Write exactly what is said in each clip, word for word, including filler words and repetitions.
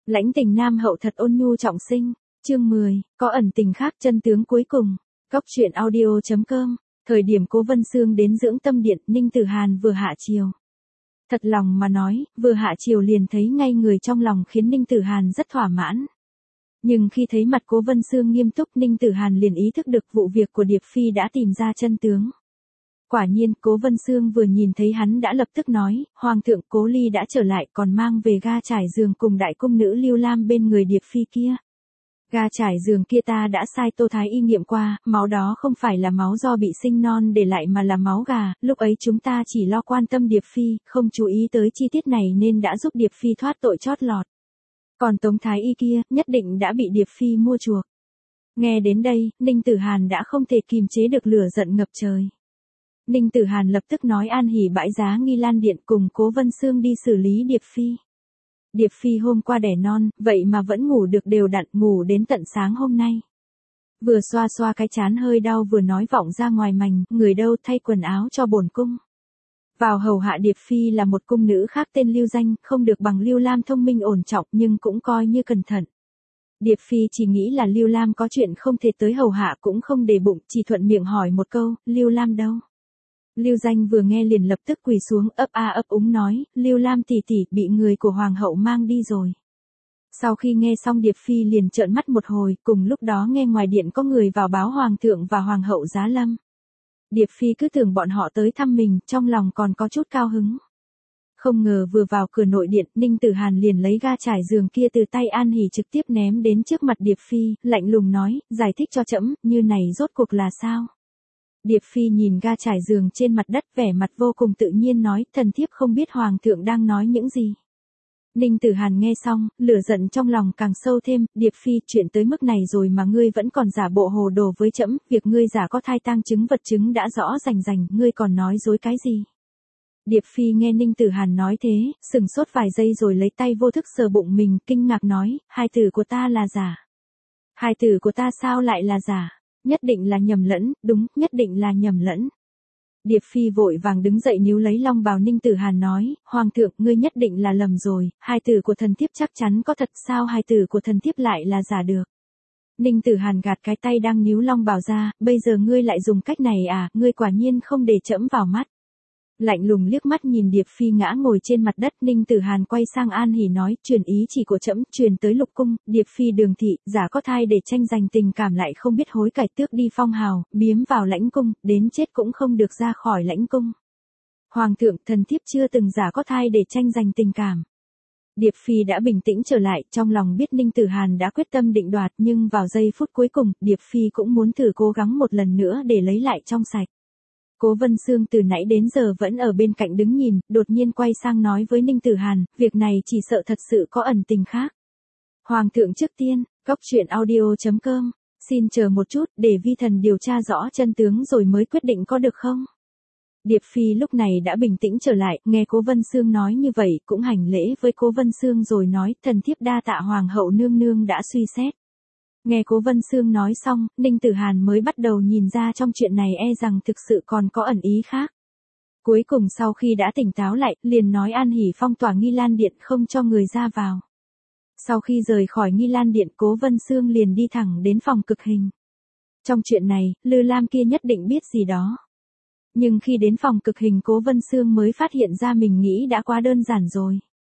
Lãnh tình nam hậu thật ôn nhu trọng sinh, chương mười, có ẩn tình khác chân tướng cuối cùng. Cốc truyện audio chấm com, thời điểm Cố Vân Xương đến dưỡng tâm điện, Ninh Tử Hàn vừa hạ chiều. Thật lòng mà nói, vừa hạ chiều liền thấy ngay người trong lòng khiến Ninh Tử Hàn rất thỏa mãn. Nhưng khi thấy mặt Cố Vân Xương nghiêm túc, Ninh Tử Hàn liền ý thức được vụ việc của Điệp Phi đã tìm ra chân tướng. Quả nhiên, Cố Vân Xương vừa nhìn thấy hắn đã lập tức nói, Hoàng thượng Cố Ly đã trở lại còn mang về ga trải giường cùng đại cung nữ Lưu Lam bên người Điệp Phi kia. Ga trải giường kia ta đã sai Tô Thái Y nghiệm qua, máu đó không phải là máu do bị sinh non để lại mà là máu gà, lúc ấy chúng ta chỉ lo quan tâm Điệp Phi, không chú ý tới chi tiết này nên đã giúp Điệp Phi thoát tội chót lọt. Còn Tống Thái Y kia, nhất định đã bị Điệp Phi mua chuộc. Nghe đến đây, Ninh Tử Hàn đã không thể kìm chế được lửa giận ngập trời. Ninh Tử Hàn lập tức nói an hỉ bãi giá Nghi Lan Điện cùng Cố Vân Xương đi xử lý Điệp Phi. Điệp Phi hôm qua đẻ non, vậy mà vẫn ngủ được đều đặn, ngủ đến tận sáng hôm nay. Vừa xoa xoa cái trán hơi đau vừa nói vọng ra ngoài mành, người đâu thay quần áo cho bổn cung. Vào hầu hạ Điệp Phi là một cung nữ khác tên Lưu Danh, không được bằng Lưu Lam thông minh ổn trọng nhưng cũng coi như cẩn thận. Điệp Phi chỉ nghĩ là Lưu Lam có chuyện không thể tới hầu hạ cũng không để bụng, chỉ thuận miệng hỏi một câu, Lưu Lam đâu? Lưu Danh vừa nghe liền lập tức quỳ xuống ấp a ấp úng nói, Lưu Lam tỷ tỷ bị người của hoàng hậu mang đi rồi. Sau khi nghe xong Điệp Phi liền trợn mắt một hồi, cùng lúc đó nghe ngoài điện có người vào báo hoàng thượng và hoàng hậu giá lâm. Điệp Phi cứ tưởng bọn họ tới thăm mình, trong lòng còn có chút cao hứng. Không ngờ vừa vào cửa nội điện, Ninh Tử Hàn liền lấy ga trải giường kia từ tay An Hỷ trực tiếp ném đến trước mặt Điệp Phi, lạnh lùng nói, giải thích cho trẫm, như này rốt cuộc là sao? Điệp Phi nhìn ga trải giường trên mặt đất vẻ mặt vô cùng tự nhiên nói, thần thiếp không biết hoàng thượng đang nói những gì. Ninh Tử Hàn nghe xong, lửa giận trong lòng càng sâu thêm, Điệp Phi, chuyện tới mức này rồi mà ngươi vẫn còn giả bộ hồ đồ với trẫm, việc ngươi giả có thai tang chứng vật chứng đã rõ rành rành, ngươi còn nói dối cái gì? Điệp Phi nghe Ninh Tử Hàn nói thế, sừng sốt vài giây rồi lấy tay vô thức sờ bụng mình, kinh ngạc nói, hài tử của ta là giả. Hài tử của ta sao lại là giả? Nhất định là nhầm lẫn, đúng, nhất định là nhầm lẫn. Điệp Phi vội vàng đứng dậy níu lấy long bào Ninh Tử Hàn nói, Hoàng thượng, ngươi nhất định là lầm rồi, hài tử của thần thiếp chắc chắn có thật, sao hài tử của thần thiếp lại là giả được. Ninh Tử Hàn gạt cái tay đang níu long bào ra, bây giờ ngươi lại dùng cách này à, ngươi quả nhiên không để trẫm vào mắt. Lạnh lùng liếc mắt nhìn Điệp Phi ngã ngồi trên mặt đất, Ninh Tử Hàn quay sang An Hỷ nói, truyền ý chỉ của trẫm, truyền tới lục cung, Điệp Phi đường thị, giả có thai để tranh giành tình cảm lại không biết hối cải, tước đi phong hào, biếm vào lãnh cung, đến chết cũng không được ra khỏi lãnh cung. Hoàng thượng, thần thiếp chưa từng giả có thai để tranh giành tình cảm. Điệp Phi đã bình tĩnh trở lại, trong lòng biết Ninh Tử Hàn đã quyết tâm định đoạt, nhưng vào giây phút cuối cùng, Điệp Phi cũng muốn thử cố gắng một lần nữa để lấy lại trong sạch. Cố Vân Xương từ nãy đến giờ vẫn ở bên cạnh đứng nhìn, đột nhiên quay sang nói với Ninh Tử Hàn, việc này chỉ sợ thật sự có ẩn tình khác. Hoàng thượng trước tiên, cốc truyện audio chấm com, xin chờ một chút để vi thần điều tra rõ chân tướng rồi mới quyết định có được không? Điệp Phi lúc này đã bình tĩnh trở lại, nghe Cố Vân Xương nói như vậy cũng hành lễ với Cố Vân Xương rồi nói, thần thiếp đa tạ hoàng hậu nương nương đã suy xét. Nghe Cố Vân Xương nói xong, Ninh Tử Hàn mới bắt đầu nhìn ra trong chuyện này e rằng thực sự còn có ẩn ý khác. Cuối cùng sau khi đã tỉnh táo lại, liền nói An Hỷ phong tỏa Nghi Lan Điện không cho người ra vào. Sau khi rời khỏi Nghi Lan Điện, Cố Vân Xương liền đi thẳng đến phòng cực hình. Trong chuyện này, Lư Lam kia nhất định biết gì đó. Nhưng khi đến phòng cực hình Cố Vân Xương mới phát hiện ra mình nghĩ đã quá đơn giản rồi.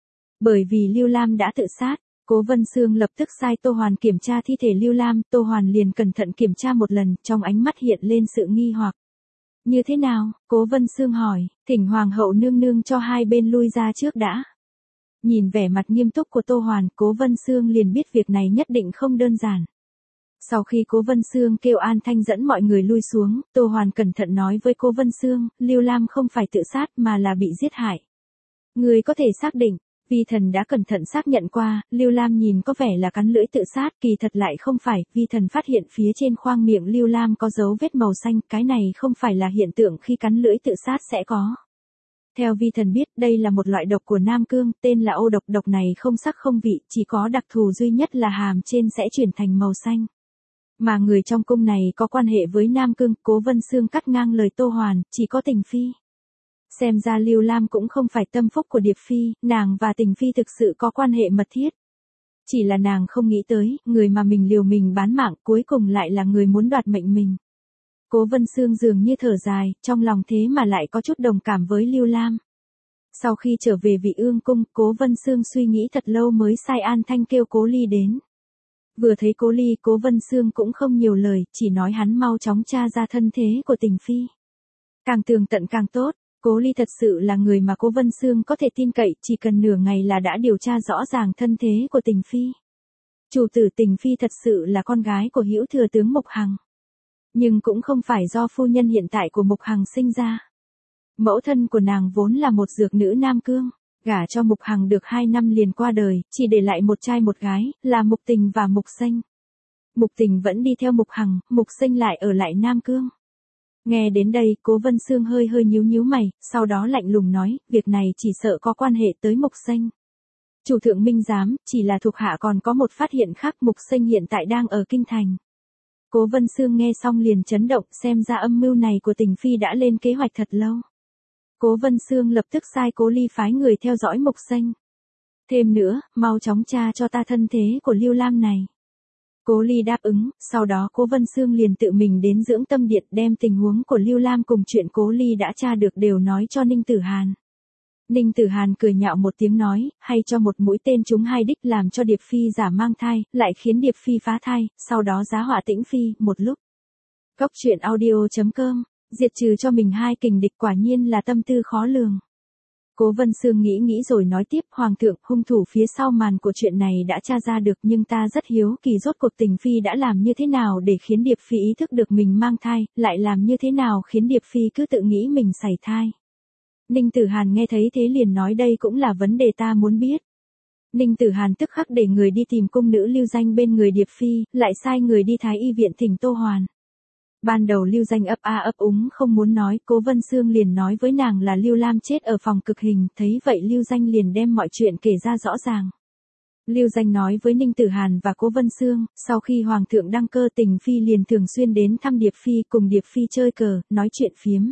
Bởi vì Lưu Lam đã tự sát. Cố Vân Xương lập tức sai Tô Hoàn kiểm tra thi thể Lưu Lam, Tô Hoàn liền cẩn thận kiểm tra một lần, trong ánh mắt hiện lên sự nghi hoặc. Như thế nào? Cố Vân Xương hỏi, thỉnh hoàng hậu nương nương cho hai bên lui ra trước đã. Nhìn vẻ mặt nghiêm túc của Tô Hoàn, Cố Vân Xương liền biết việc này nhất định không đơn giản. Sau khi Cố Vân Xương kêu An Thanh dẫn mọi người lui xuống, Tô Hoàn cẩn thận nói với Cố Vân Xương, Lưu Lam không phải tự sát mà là bị giết hại. Người có thể xác định. Vi thần đã cẩn thận xác nhận qua, Lưu Lam nhìn có vẻ là cắn lưỡi tự sát, kỳ thật lại không phải, vi thần phát hiện phía trên khoang miệng Lưu Lam có dấu vết màu xanh, cái này không phải là hiện tượng khi cắn lưỡi tự sát sẽ có. Theo vi thần biết, đây là một loại độc của Nam Cương, tên là ô độc, độc này không sắc không vị, chỉ có đặc thù duy nhất là hàm trên sẽ chuyển thành màu xanh. Mà người trong cung này có quan hệ với Nam Cương, Cố Vân Xương cắt ngang lời Tô Hoàn, chỉ có Tình Phi. Xem ra Lưu Lam cũng không phải tâm phúc của Điệp Phi, nàng và Tình Phi thực sự có quan hệ mật thiết. Chỉ là nàng không nghĩ tới, người mà mình liều mình bán mạng cuối cùng lại là người muốn đoạt mệnh mình. Cố Vân Xương dường như thở dài, trong lòng thế mà lại có chút đồng cảm với Lưu Lam. Sau khi trở về Vị Ương cung, Cố Vân Xương suy nghĩ thật lâu mới sai An Thanh kêu Cố Ly đến. Vừa thấy Cố Ly, Cố Vân Xương cũng không nhiều lời, chỉ nói hắn mau chóng tra ra thân thế của Tình Phi. Càng tường tận càng tốt, Cố Ly thật sự là người mà Cố Vân Xương có thể tin cậy, chỉ cần nửa ngày là đã điều tra rõ ràng thân thế của Tình Phi. Chủ tử Tình Phi thật sự là con gái của Hữu Thừa tướng Mục Hằng. Nhưng cũng không phải do phu nhân hiện tại của Mục Hằng sinh ra. Mẫu thân của nàng vốn là một dược nữ Nam Cương, gả cho Mục Hằng được hai năm liền qua đời, chỉ để lại một trai một gái, là Mục Tình và Mục Xanh. Mục Tình vẫn đi theo Mục Hằng, Mục Xanh lại ở lại Nam Cương. Nghe đến đây, Cố Vân Xương hơi hơi nhíu nhíu mày, sau đó lạnh lùng nói, việc này chỉ sợ có quan hệ tới Mục Xanh. Chủ thượng minh giám, chỉ là thuộc hạ còn có một phát hiện khác, Mục Xanh hiện tại đang ở kinh thành. Cố Vân Xương nghe xong liền chấn động, xem ra âm mưu này của Tình Phi đã lên kế hoạch thật lâu. Cố Vân Xương lập tức sai Cố Ly phái người theo dõi Mục Xanh. Thêm nữa, mau chóng tra cho ta thân thế của Lưu Lam này. Cố Ly đáp ứng, sau đó Cố Vân Xương liền tự mình đến Dưỡng Tâm Điện đem tình huống của Lưu Lam cùng chuyện Cố Ly đã tra được đều nói cho Ninh Tử Hàn. Ninh Tử Hàn cười nhạo một tiếng nói, hay cho một mũi tên trúng hai đích làm cho Điệp Phi giả mang thai, lại khiến Điệp Phi phá thai, sau đó giá họa Tĩnh Phi, một lúc. Cốc truyện audio chấm com, diệt trừ cho mình hai kình địch quả nhiên là tâm tư khó lường. Cố Vân Xương nghĩ nghĩ rồi nói tiếp, Hoàng thượng, hung thủ phía sau màn của chuyện này đã tra ra được nhưng ta rất hiếu kỳ rốt cuộc Tình Phi đã làm như thế nào để khiến Điệp Phi ý thức được mình mang thai, lại làm như thế nào khiến Điệp Phi cứ tự nghĩ mình sảy thai. Ninh Tử Hàn nghe thấy thế liền nói đây cũng là vấn đề ta muốn biết. Ninh Tử Hàn tức khắc để người đi tìm cung nữ Lưu Danh bên người Điệp Phi, lại sai người đi Thái Y viện thỉnh Tô Hoàn. Ban đầu Lưu Danh ấp a ấp úng không muốn nói, Cố Vân Xương liền nói với nàng là Lưu Lam chết ở phòng cực hình, thấy vậy Lưu Danh liền đem mọi chuyện kể ra rõ ràng. Lưu Danh nói với Ninh Tử Hàn và Cố Vân Xương, sau khi Hoàng thượng đăng cơ Tình Phi liền thường xuyên đến thăm Điệp Phi cùng Điệp Phi chơi cờ, nói chuyện phiếm.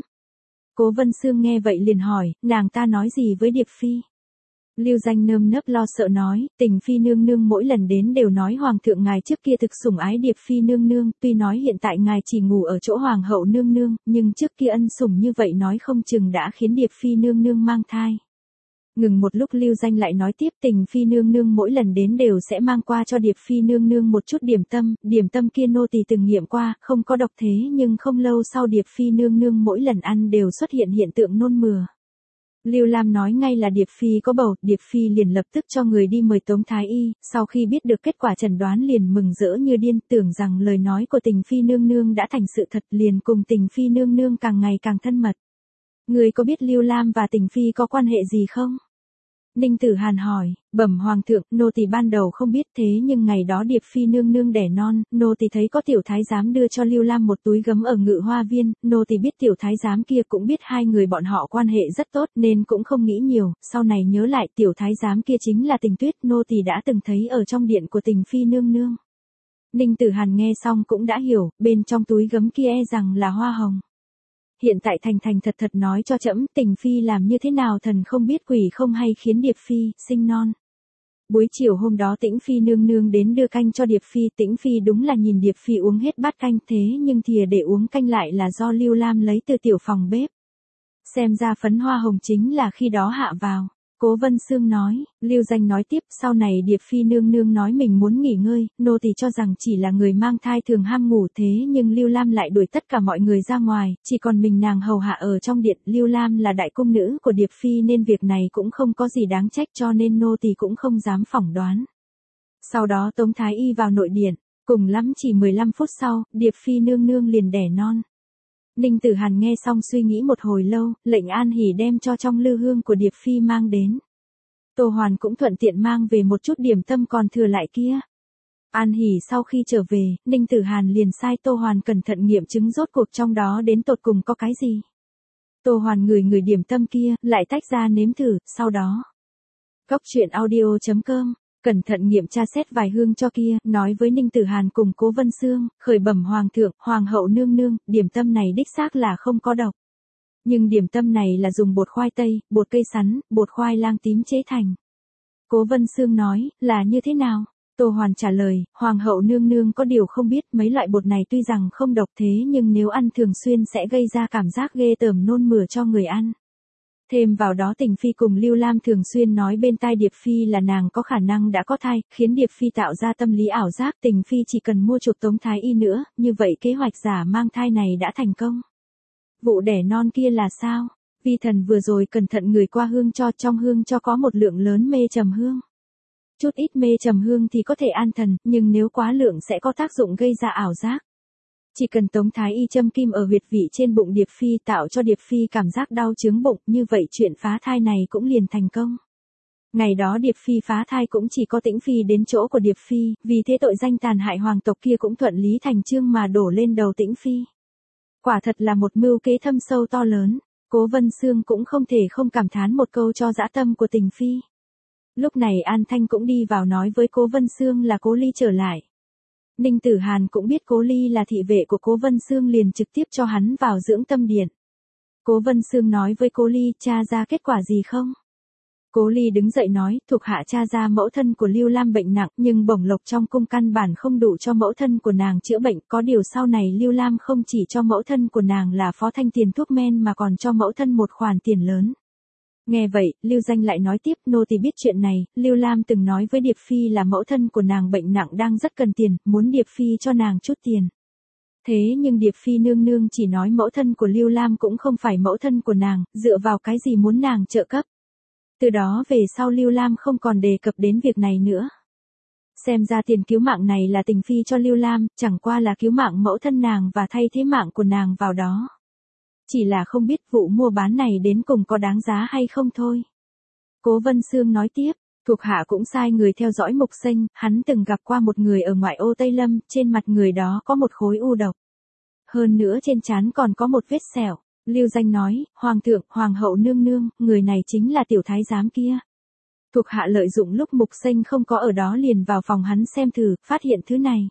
Cố Vân Xương nghe vậy liền hỏi, nàng ta nói gì với Điệp Phi? Lưu Danh nơm nớp lo sợ nói, Tình Phi nương nương mỗi lần đến đều nói Hoàng thượng ngài trước kia thực sủng ái Điệp Phi nương nương, tuy nói hiện tại ngài chỉ ngủ ở chỗ Hoàng hậu nương nương, nhưng trước kia ân sủng như vậy nói không chừng đã khiến Điệp Phi nương nương mang thai. Ngừng một lúc Lưu Danh lại nói tiếp, Tình Phi nương nương mỗi lần đến đều sẽ mang qua cho Điệp Phi nương nương một chút điểm tâm, điểm tâm kia nô tỳ từng nghiệm qua, không có độc thế nhưng không lâu sau Điệp Phi nương nương mỗi lần ăn đều xuất hiện hiện tượng nôn mửa. Lưu Lam nói ngay là Điệp Phi có bầu, Điệp Phi liền lập tức cho người đi mời Tống Thái Y, sau khi biết được kết quả chẩn đoán liền mừng rỡ như điên, tưởng rằng lời nói của Tình Phi nương nương đã thành sự thật, liền cùng Tình Phi nương nương càng ngày càng thân mật. Người có biết Lưu Lam và Tình Phi có quan hệ gì không? Ninh Tử Hàn hỏi, bẩm Hoàng thượng, nô tỳ ban đầu không biết thế nhưng ngày đó Điệp Phi nương nương đẻ non, nô tỳ thấy có tiểu thái giám đưa cho Lưu Lam một túi gấm ở Ngự Hoa Viên, nô tỳ biết tiểu thái giám kia cũng biết hai người bọn họ quan hệ rất tốt nên cũng không nghĩ nhiều, sau này nhớ lại tiểu thái giám kia chính là Tình Tuyết, nô tỳ đã từng thấy ở trong điện của Tình Phi nương nương. Ninh Tử Hàn nghe xong cũng đã hiểu, bên trong túi gấm kia e rằng là hoa hồng. Hiện tại thành thành thật thật nói cho trẫm, Tình Phi làm như thế nào thần không biết quỷ không hay khiến Điệp Phi sinh non. Buổi chiều hôm đó Tĩnh Phi nương nương đến đưa canh cho Điệp Phi, Tĩnh Phi đúng là nhìn Điệp Phi uống hết bát canh, thế nhưng thìa để uống canh lại là do Lưu Lam lấy từ tiểu phòng bếp. Xem ra phấn hoa hồng chính là khi đó hạ vào. Cố Vân Xương nói, Lưu Danh nói tiếp, sau này Điệp Phi nương nương nói mình muốn nghỉ ngơi, nô tỳ cho rằng chỉ là người mang thai thường ham ngủ thế nhưng Lưu Lam lại đuổi tất cả mọi người ra ngoài, chỉ còn mình nàng hầu hạ ở trong điện, Lưu Lam là đại cung nữ của Điệp Phi nên việc này cũng không có gì đáng trách cho nên nô tỳ cũng không dám phỏng đoán. Sau đó Tống Thái Y vào nội điện, cùng lắm chỉ mười lăm phút sau, Điệp Phi nương nương liền đẻ non. Ninh Tử Hàn nghe xong suy nghĩ một hồi lâu, lệnh An Hỷ đem cho trong lư hương của Điệp Phi mang đến. Tô Hoàn cũng thuận tiện mang về một chút điểm tâm còn thừa lại kia. An Hỷ sau khi trở về, Ninh Tử Hàn liền sai Tô Hoàn cẩn thận nghiệm chứng rốt cuộc trong đó đến tột cùng có cái gì. Tô Hoàn ngửi ngửi điểm tâm kia, lại tách ra nếm thử, sau đó. Cốc truyện audio chấm com cẩn thận nghiệm tra xét vài hương cho kia, nói với Ninh Tử Hàn cùng Cố Vân Xương, khởi bẩm Hoàng thượng, Hoàng hậu nương nương, điểm tâm này đích xác là không có độc. Nhưng điểm tâm này là dùng bột khoai tây, bột cây sắn, bột khoai lang tím chế thành. Cố Vân Xương nói, là như thế nào? Tô Hoàn trả lời, Hoàng hậu nương nương có điều không biết mấy loại bột này tuy rằng không độc thế nhưng nếu ăn thường xuyên sẽ gây ra cảm giác ghê tởm nôn mửa cho người ăn. Thêm vào đó Tình Phi cùng Lưu Lam thường xuyên nói bên tai Điệp Phi là nàng có khả năng đã có thai, khiến Điệp Phi tạo ra tâm lý ảo giác Tình Phi chỉ cần mua chuộc Tống Thái Y nữa, như vậy kế hoạch giả mang thai này đã thành công. Vụ đẻ non kia là sao? Vi thần vừa rồi cẩn thận ngửi qua hương cho, trong hương cho có một lượng lớn mê trầm hương. Chút ít mê trầm hương thì có thể an thần, nhưng nếu quá lượng sẽ có tác dụng gây ra ảo giác. Chỉ cần Tống Thái Y châm kim ở huyệt vị trên bụng Điệp Phi tạo cho Điệp Phi cảm giác đau chướng bụng, như vậy chuyện phá thai này cũng liền thành công. Ngày đó Điệp Phi phá thai cũng chỉ có Tĩnh Phi đến chỗ của Điệp Phi, vì thế tội danh tàn hại hoàng tộc kia cũng thuận lý thành chương mà đổ lên đầu Tĩnh Phi. Quả thật là một mưu kế thâm sâu to lớn, Cố Vân Xương cũng không thể không cảm thán một câu cho dã tâm của Tình Phi. Lúc này An Thanh cũng đi vào nói với Cố Vân Xương là Cố Ly trở lại. Ninh Tử Hàn cũng biết Cố Ly là thị vệ của Cố Vân Xương liền trực tiếp cho hắn vào dưỡng tâm điện. Cố Vân Xương nói với Cố Ly, tra ra kết quả gì không? Cố Ly đứng dậy nói, thuộc hạ tra ra mẫu thân của Lưu Lam bệnh nặng, nhưng bổng lộc trong cung căn bản không đủ cho mẫu thân của nàng chữa bệnh, có điều sau này Lưu Lam không chỉ cho mẫu thân của nàng là phó thanh tiền thuốc men mà còn cho mẫu thân một khoản tiền lớn. Nghe vậy, Lưu Danh lại nói tiếp, nô tỳ biết chuyện này, Lưu Lam từng nói với Điệp Phi là mẫu thân của nàng bệnh nặng đang rất cần tiền, muốn Điệp Phi cho nàng chút tiền. Thế nhưng Điệp Phi nương nương chỉ nói mẫu thân của Lưu Lam cũng không phải mẫu thân của nàng, dựa vào cái gì muốn nàng trợ cấp. Từ đó về sau Lưu Lam không còn đề cập đến việc này nữa. Xem ra tiền cứu mạng này là Tình Phi cho Lưu Lam, chẳng qua là cứu mạng mẫu thân nàng và thay thế mạng của nàng vào đó. Chỉ là không biết vụ mua bán này đến cùng có đáng giá hay không thôi. Cố Vân Xương nói tiếp, thuộc hạ cũng sai người theo dõi Mục Sinh, hắn từng gặp qua một người ở ngoại ô Tây Lâm, trên mặt người đó có một khối u độc. Hơn nữa trên trán còn có một vết sẹo. Lưu Danh nói, Hoàng thượng, Hoàng hậu nương nương, người này chính là tiểu thái giám kia. Thuộc hạ lợi dụng lúc Mục Sinh không có ở đó liền vào phòng hắn xem thử, phát hiện thứ này.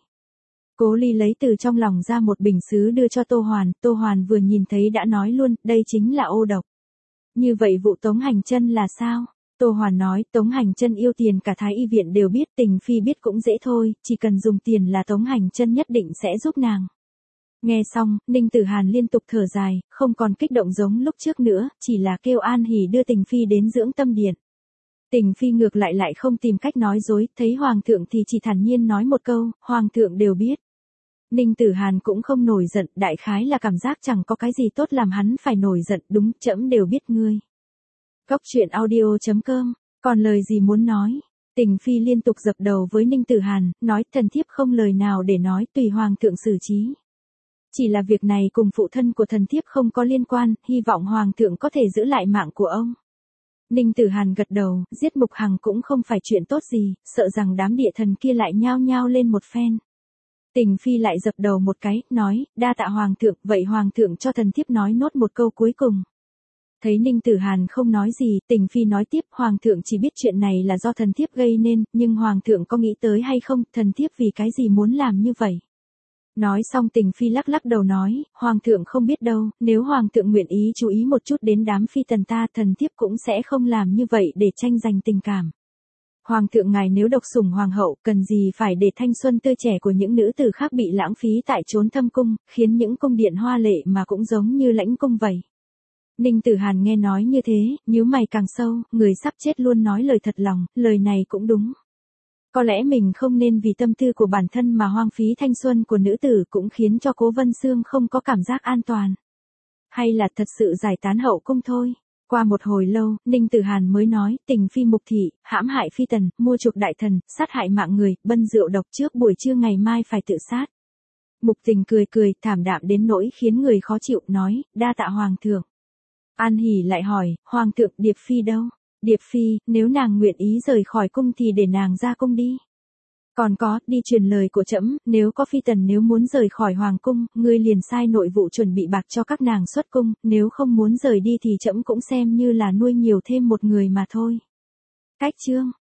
Cố Ly lấy từ trong lòng ra một bình sứ đưa cho Tô Hoàn, Tô Hoàn vừa nhìn thấy đã nói luôn, đây chính là ô độc. Như vậy vụ Tống Hành Chân là sao? Tô Hoàn nói, Tống Hành Chân yêu tiền cả Thái Y viện đều biết, Tình Phi biết cũng dễ thôi, chỉ cần dùng tiền là Tống Hành Chân nhất định sẽ giúp nàng. Nghe xong, Ninh Tử Hàn liên tục thở dài, không còn kích động giống lúc trước nữa, chỉ là kêu An Hỉ đưa Tình Phi đến dưỡng tâm điện. Tình Phi ngược lại lại không tìm cách nói dối, thấy Hoàng thượng thì chỉ thản nhiên nói một câu, Hoàng thượng đều biết. Ninh Tử Hàn cũng không nổi giận, đại khái là cảm giác chẳng có cái gì tốt làm hắn phải nổi giận, đúng, trẫm đều biết ngươi. Góc truyện audio chấm com, còn lời gì muốn nói? Tình Phi liên tục dập đầu với Ninh Tử Hàn, nói thần thiếp không lời nào để nói, tùy Hoàng thượng xử trí. Chỉ là việc này cùng phụ thân của thần thiếp không có liên quan, hy vọng Hoàng thượng có thể giữ lại mạng của ông. Ninh Tử Hàn gật đầu, giết Mục Hằng cũng không phải chuyện tốt gì, sợ rằng đám địa thần kia lại nhao nhao lên một phen. Tình Phi lại dập đầu một cái, nói, đa tạ Hoàng thượng, vậy Hoàng thượng cho thần thiếp nói nốt một câu cuối cùng. Thấy Ninh Tử Hàn không nói gì, Tình Phi nói tiếp, Hoàng thượng chỉ biết chuyện này là do thần thiếp gây nên, nhưng Hoàng thượng có nghĩ tới hay không, thần thiếp vì cái gì muốn làm như vậy. Nói xong Tình Phi lắc lắc đầu nói, Hoàng thượng không biết đâu, nếu Hoàng thượng nguyện ý chú ý một chút đến đám phi tần ta, thần thiếp cũng sẽ không làm như vậy để tranh giành tình cảm. Hoàng thượng ngài nếu độc sủng hoàng hậu, cần gì phải để thanh xuân tươi trẻ của những nữ tử khác bị lãng phí tại chốn thâm cung, khiến những cung điện hoa lệ mà cũng giống như lãnh cung vậy. Ninh Tử Hàn nghe nói như thế, nhíu mày càng sâu, người sắp chết luôn nói lời thật lòng, lời này cũng đúng. Có lẽ mình không nên vì tâm tư của bản thân mà hoang phí thanh xuân của nữ tử, cũng khiến cho Cố Vân Xương không có cảm giác an toàn. Hay là thật sự giải tán hậu cung thôi. Qua một hồi lâu, Ninh Tử Hàn mới nói, Tình Phi mục thị, hãm hại phi tần, mua chuộc đại thần, sát hại mạng người, bân rượu độc trước buổi trưa ngày mai phải tự sát. Mục Tình cười cười, thảm đạm đến nỗi khiến người khó chịu, nói, đa tạ Hoàng thượng. An Hỉ lại hỏi, Hoàng thượng, Điệp Phi đâu? Điệp Phi, nếu nàng nguyện ý rời khỏi cung thì để nàng ra cung đi. Còn có, đi truyền lời của trẫm, nếu có phi tần nếu muốn rời khỏi hoàng cung, ngươi liền sai nội vụ chuẩn bị bạc cho các nàng xuất cung, nếu không muốn rời đi thì trẫm cũng xem như là nuôi nhiều thêm một người mà thôi. Cách chương